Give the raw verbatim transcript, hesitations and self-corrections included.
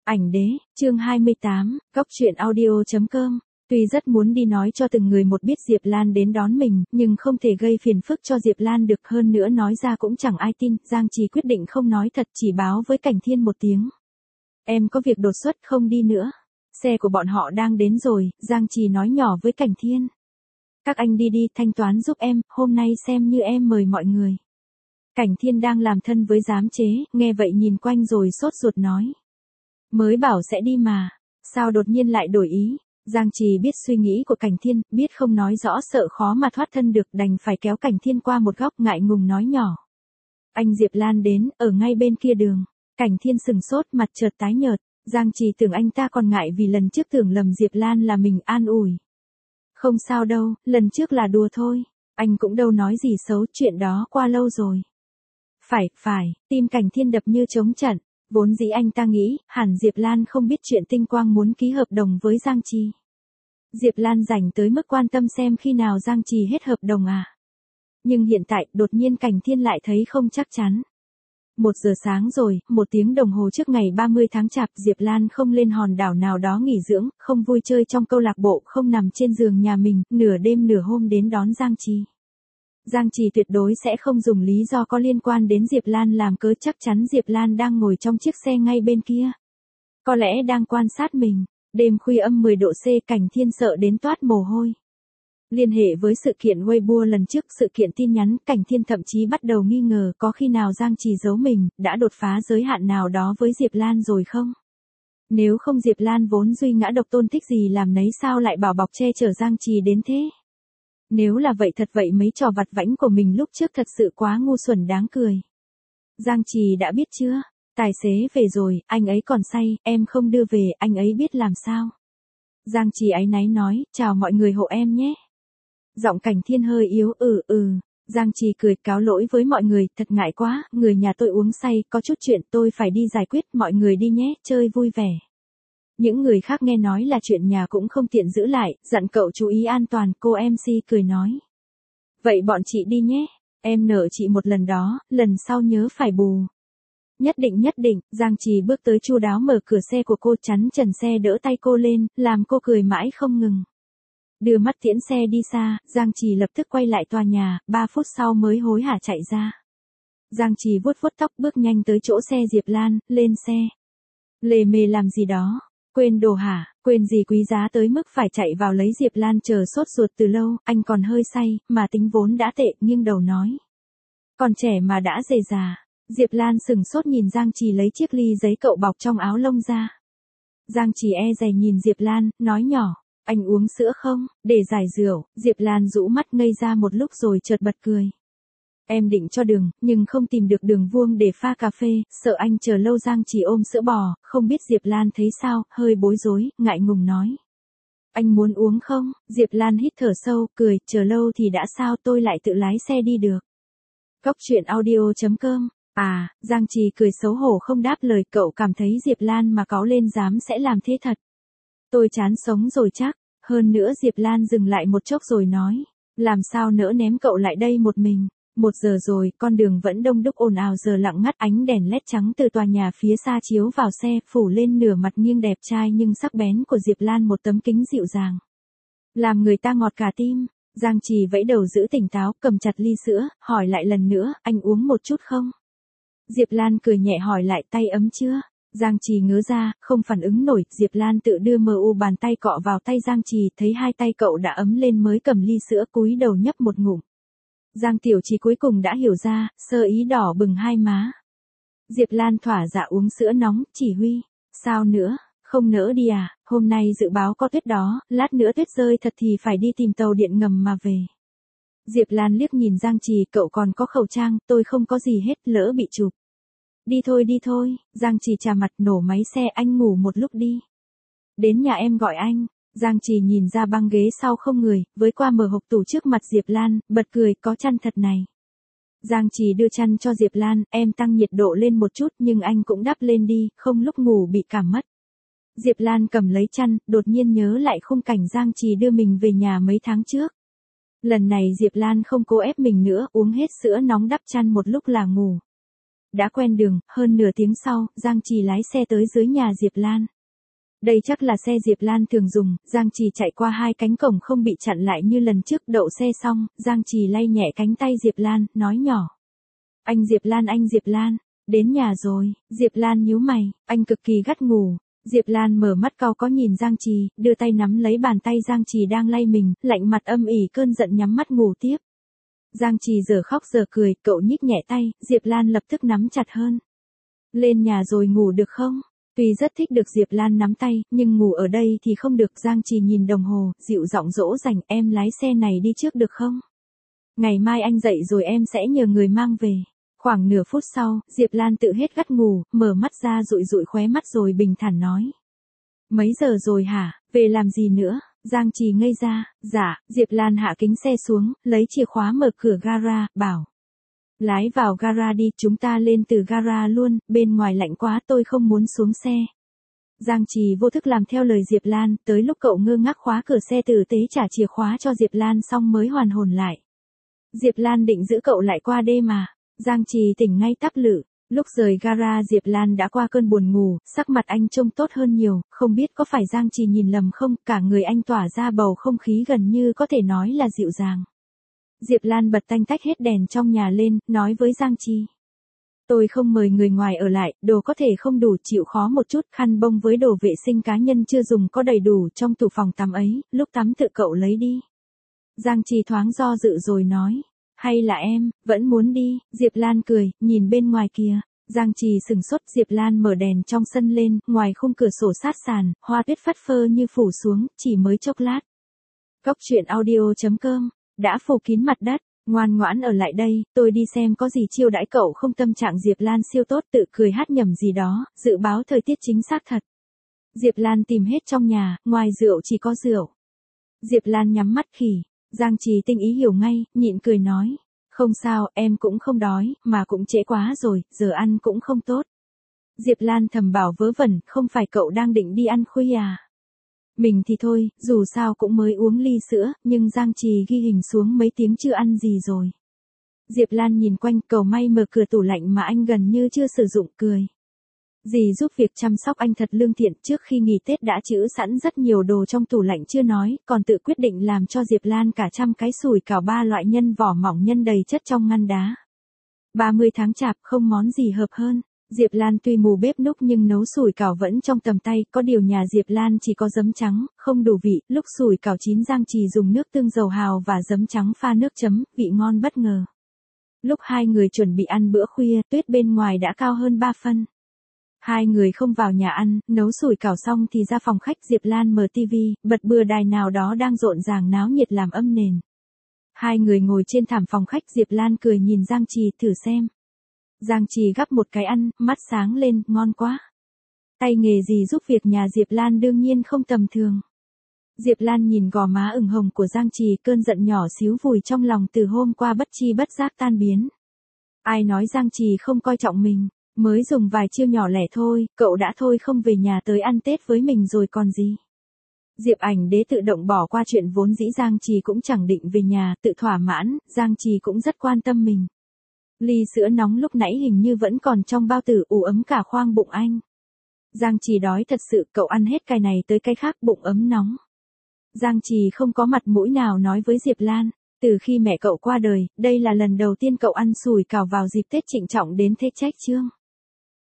Ảnh đế, chương hai mươi tám, góc truyện audio chấm com. Tuy rất muốn đi nói cho từng người một biết Diệp Lan đến đón mình, nhưng không thể gây phiền phức cho Diệp Lan được, hơn nữa nói ra cũng chẳng ai tin. Giang Trì quyết định không nói thật, chỉ báo với Cảnh Thiên một tiếng. Em có việc đột xuất không đi nữa. Xe của bọn họ đang đến rồi, Giang Trì nói nhỏ với Cảnh Thiên. Các anh đi đi, thanh toán giúp em, hôm nay xem như em mời mọi người. Cảnh Thiên đang làm thân với giám chế, nghe vậy nhìn quanh rồi sốt ruột nói. Mới bảo sẽ đi mà, sao đột nhiên lại đổi ý? Giang Trì biết suy nghĩ của Cảnh Thiên, biết không nói rõ sợ khó mà thoát thân được, đành phải kéo Cảnh Thiên qua một góc, ngại ngùng nói nhỏ. Anh Diệp Lan đến, ở ngay bên kia đường. Cảnh Thiên sừng sốt, mặt chợt tái nhợt. Giang Trì tưởng anh ta còn ngại vì lần trước tưởng lầm Diệp Lan là mình, an ủi. Không sao đâu, lần trước là đùa thôi. Anh cũng đâu nói gì xấu, chuyện đó qua lâu rồi. Phải, phải, tim Cảnh Thiên đập như trống trận. Vốn dĩ anh ta nghĩ, hẳn Diệp Lan không biết chuyện Tinh Quang muốn ký hợp đồng với Giang Trì. Diệp Lan rảnh tới mức quan tâm xem khi nào Giang Trì hết hợp đồng à. Nhưng hiện tại, đột nhiên Cảnh Thiên lại thấy không chắc chắn. Một giờ sáng rồi, một tiếng đồng hồ trước ngày ba mươi tháng Chạp, Diệp Lan không lên hòn đảo nào đó nghỉ dưỡng, không vui chơi trong câu lạc bộ, không nằm trên giường nhà mình, nửa đêm nửa hôm đến đón Giang Trì. Giang Trì tuyệt đối sẽ không dùng lý do có liên quan đến Diệp Lan làm cớ, chắc chắn Diệp Lan đang ngồi trong chiếc xe ngay bên kia. Có lẽ đang quan sát mình. Đêm khuya âm mười độ C, Cảnh Thiên sợ đến toát mồ hôi. Liên hệ với sự kiện Weibo lần trước, sự kiện tin nhắn, Cảnh Thiên thậm chí bắt đầu nghi ngờ có khi nào Giang Trì giấu mình, đã đột phá giới hạn nào đó với Diệp Lan rồi không? Nếu không Diệp Lan vốn duy ngã độc tôn, thích gì làm nấy, sao lại bảo bọc che chở Giang Trì đến thế? Nếu là vậy thật vậy mấy trò vặt vãnh của mình lúc trước thật sự quá ngu xuẩn đáng cười. Giang Trì đã biết chưa? Tài xế về rồi, anh ấy còn say, em không đưa về, anh ấy biết làm sao? Giang Trì áy náy nói, chào mọi người hộ em nhé. Giọng Cảnh Thiên hơi yếu, ừ ừ. Giang Trì cười, cáo lỗi với mọi người, thật ngại quá, người nhà tôi uống say, có chút chuyện tôi phải đi giải quyết, mọi người đi nhé, chơi vui vẻ. Những người khác nghe nói là chuyện nhà cũng không tiện giữ lại, dặn cậu chú ý an toàn, cô em xê cười nói. Vậy bọn chị đi nhé, em nợ chị một lần đó, lần sau nhớ phải bù. Nhất định nhất định, Giang Trì bước tới chu đáo mở cửa xe của cô, chắn trần xe đỡ tay cô lên, làm cô cười mãi không ngừng. Đưa mắt tiễn xe đi xa, Giang Trì lập tức quay lại tòa nhà, ba phút sau mới hối hả chạy ra. Giang Trì vuốt vuốt tóc, bước nhanh tới chỗ xe Diệp Lan, lên xe. Lề mề làm gì đó? Quên đồ hả? Quên gì quý giá tới mức phải chạy vào lấy Diệp Lan chờ sốt ruột từ lâu, anh còn hơi say, mà tính vốn đã tệ, nghiêng đầu nói. Còn trẻ mà đã dề già. Diệp Lan sừng sốt nhìn Giang Trì lấy chiếc ly giấy cậu bọc trong áo lông ra. Giang Trì e dè nhìn Diệp Lan, nói nhỏ, anh uống sữa không, để giải rượu. Diệp Lan rũ mắt ngây ra một lúc rồi chợt bật cười. Em định cho đường, nhưng không tìm được đường vuông để pha cà phê, sợ anh chờ lâu. Giang Trì ôm sữa bò, không biết Diệp Lan thấy sao, hơi bối rối, ngại ngùng nói. Anh muốn uống không? Diệp Lan hít thở sâu, cười, chờ lâu thì đã sao, tôi lại tự lái xe đi được. Góc truyện audio chấm com. À, Giang Trì cười xấu hổ không đáp lời, cậu cảm thấy Diệp Lan mà cáu lên dám sẽ làm thế thật. Tôi chán sống rồi chắc, hơn nữa Diệp Lan dừng lại một chốc rồi nói. Làm sao nỡ ném cậu lại đây một mình. Một giờ rồi, con đường vẫn đông đúc ồn ào, giờ lặng ngắt, ánh đèn led trắng từ tòa nhà phía xa chiếu vào xe, phủ lên nửa mặt nghiêng đẹp trai nhưng sắc bén của Diệp Lan, một tấm kính dịu dàng. Làm người ta ngọt cả tim. Giang Trì vẫy đầu giữ tỉnh táo, cầm chặt ly sữa, hỏi lại lần nữa, anh uống một chút không? Diệp Lan cười nhẹ hỏi lại, tay ấm chưa? Giang Trì ngớ ra, không phản ứng nổi, Diệp Lan tự đưa mờ u bàn tay cọ vào tay Giang Trì, thấy hai tay cậu đã ấm lên mới cầm ly sữa, cúi đầu nhấp một ngụm. Giang Tiểu Trì cuối cùng đã hiểu ra, sơ ý đỏ bừng hai má. Diệp Lan thỏa dạ uống sữa nóng, chỉ huy. Sao nữa, không nỡ đi à, hôm nay dự báo có tuyết đó, lát nữa tuyết rơi thật thì phải đi tìm tàu điện ngầm mà về. Diệp Lan liếc nhìn Giang Trì, cậu còn có khẩu trang, tôi không có gì hết, lỡ bị chụp. Đi thôi đi thôi, Giang Trì chà mặt, nổ máy xe, anh ngủ một lúc đi. Đến nhà em gọi anh. Giang Trì nhìn ra băng ghế sau không người, với qua mở hộp tủ trước mặt Diệp Lan, bật cười, có chăn thật này. Giang Trì đưa chăn cho Diệp Lan, em tăng nhiệt độ lên một chút nhưng anh cũng đắp lên đi, không lúc ngủ bị cảm mất. Diệp Lan cầm lấy chăn, đột nhiên nhớ lại khung cảnh Giang Trì đưa mình về nhà mấy tháng trước. Lần này Diệp Lan không cố ép mình nữa, uống hết sữa nóng đắp chăn một lúc là ngủ. Đã quen đường, hơn nửa tiếng sau, Giang Trì lái xe tới dưới nhà Diệp Lan. Đây chắc là xe Diệp Lan thường dùng, Giang Trì chạy qua hai cánh cổng không bị chặn lại như lần trước, đậu xe xong, Giang Trì lay nhẹ cánh tay Diệp Lan, nói nhỏ. Anh Diệp Lan, anh Diệp Lan, đến nhà rồi. Diệp Lan nhíu mày, anh cực kỳ gắt ngủ. Diệp Lan mở mắt cau có nhìn Giang Trì, đưa tay nắm lấy bàn tay Giang Trì đang lay mình, lạnh mặt âm ỉ cơn giận nhắm mắt ngủ tiếp. Giang Trì giờ khóc giờ cười, cậu nhích nhẹ tay, Diệp Lan lập tức nắm chặt hơn. Lên nhà rồi ngủ được không? Tuy rất thích được Diệp Lan nắm tay, nhưng ngủ ở đây thì không được. Giang Trì nhìn đồng hồ, dịu giọng dỗ dành, em lái xe này đi trước được không? Ngày mai anh dậy rồi em sẽ nhờ người mang về. Khoảng nửa phút sau, Diệp Lan tự hết gắt ngủ, mở mắt ra dụi dụi khóe mắt rồi bình thản nói. Mấy giờ rồi hả, về làm gì nữa? Giang Trì ngây ra, dạ. Diệp Lan hạ kính xe xuống, lấy chìa khóa mở cửa gara, bảo. Lái vào gara đi, chúng ta lên từ gara luôn, bên ngoài lạnh quá tôi không muốn xuống xe. Giang Trì vô thức làm theo lời Diệp Lan, tới lúc cậu ngơ ngác khóa cửa xe tử tế trả chìa khóa cho Diệp Lan xong mới hoàn hồn lại. Diệp Lan định giữ cậu lại qua đêm mà. Giang Trì tỉnh ngay tắp lự. Lúc rời gara Diệp Lan đã qua cơn buồn ngủ, sắc mặt anh trông tốt hơn nhiều, không biết có phải Giang Trì nhìn lầm không, cả người anh tỏa ra bầu không khí gần như có thể nói là dịu dàng. Diệp Lan bật tanh tách hết đèn trong nhà lên, nói với Giang Trì. Tôi không mời người ngoài ở lại, đồ có thể không đủ, chịu khó một chút, khăn bông với đồ vệ sinh cá nhân chưa dùng có đầy đủ trong tủ phòng tắm ấy, lúc tắm tự cậu lấy đi. Giang Trì thoáng do dự rồi nói. Hay là em, vẫn muốn đi? Diệp Lan cười, nhìn bên ngoài kìa. Giang Trì sừng sốt. Diệp Lan mở đèn trong sân lên, ngoài khung cửa sổ sát sàn, hoa tuyết phất phơ như phủ xuống, chỉ mới chốc lát. Cốc truyện audio chấm com, đã phủ kín mặt đất, ngoan ngoãn ở lại đây, tôi đi xem có gì chiêu đãi cậu không. Tâm trạng Diệp Lan siêu tốt, tự cười hát nhầm gì đó, dự báo thời tiết chính xác thật. Diệp Lan tìm hết trong nhà, ngoài rượu chỉ có rượu. Diệp Lan nhắm mắt khỉ. Giang Trì tinh ý hiểu ngay, nhịn cười nói. Không sao, em cũng không đói, mà cũng trễ quá rồi, giờ ăn cũng không tốt. Diệp Lan thầm bảo vớ vẩn, không phải cậu đang định đi ăn khuya à? Mình thì thôi, dù sao cũng mới uống ly sữa, nhưng Giang Trì ghi hình xuống mấy tiếng chưa ăn gì rồi. Diệp Lan nhìn quanh, cầu may mở cửa tủ lạnh mà anh gần như chưa sử dụng, cười. Dì giúp việc chăm sóc anh thật lương thiện, trước khi nghỉ Tết đã trữ sẵn rất nhiều đồ trong tủ lạnh chưa nói, còn tự quyết định làm cho Diệp Lan cả trăm cái sủi cảo ba loại nhân vỏ mỏng nhân đầy chất trong ngăn đá. ba mươi tháng chạp không món gì hợp hơn. Diệp Lan tuy mù bếp núc nhưng nấu sủi cảo vẫn trong tầm tay, có điều nhà Diệp Lan chỉ có giấm trắng, không đủ vị, lúc sủi cảo chín Giang Trì dùng nước tương dầu hào và giấm trắng pha nước chấm, vị ngon bất ngờ. Lúc hai người chuẩn bị ăn bữa khuya, tuyết bên ngoài đã cao hơn ba phân. Hai người không vào nhà ăn, nấu sủi cảo xong thì ra phòng khách. Diệp Lan mở tivi, bật bừa đài nào đó đang rộn ràng náo nhiệt làm âm nền. Hai người ngồi trên thảm phòng khách, Diệp Lan cười nhìn Giang Trì, thử xem. Giang Trì gắp một cái ăn, mắt sáng lên, ngon quá. Tay nghề gì giúp việc nhà Diệp Lan đương nhiên không tầm thường. Diệp Lan nhìn gò má ửng hồng của Giang Trì, cơn giận nhỏ xíu vùi trong lòng từ hôm qua bất chi bất giác tan biến. Ai nói Giang Trì không coi trọng mình. Mới dùng vài chiêu nhỏ lẻ thôi, cậu đã thôi không về nhà tới ăn Tết với mình rồi còn gì. Diệp Ảnh Đế tự động bỏ qua chuyện vốn dĩ Giang Trì cũng chẳng định về nhà, tự thỏa mãn, Giang Trì cũng rất quan tâm mình. Ly sữa nóng lúc nãy hình như vẫn còn trong bao tử, ủ ấm cả khoang bụng anh. Giang Trì đói thật sự, cậu ăn hết cái này tới cái khác, bụng ấm nóng. Giang Trì không có mặt mũi nào nói với Diệp Lan. Từ khi mẹ cậu qua đời, đây là lần đầu tiên cậu ăn sủi cảo vào dịp Tết trịnh trọng đến thế, trách chương.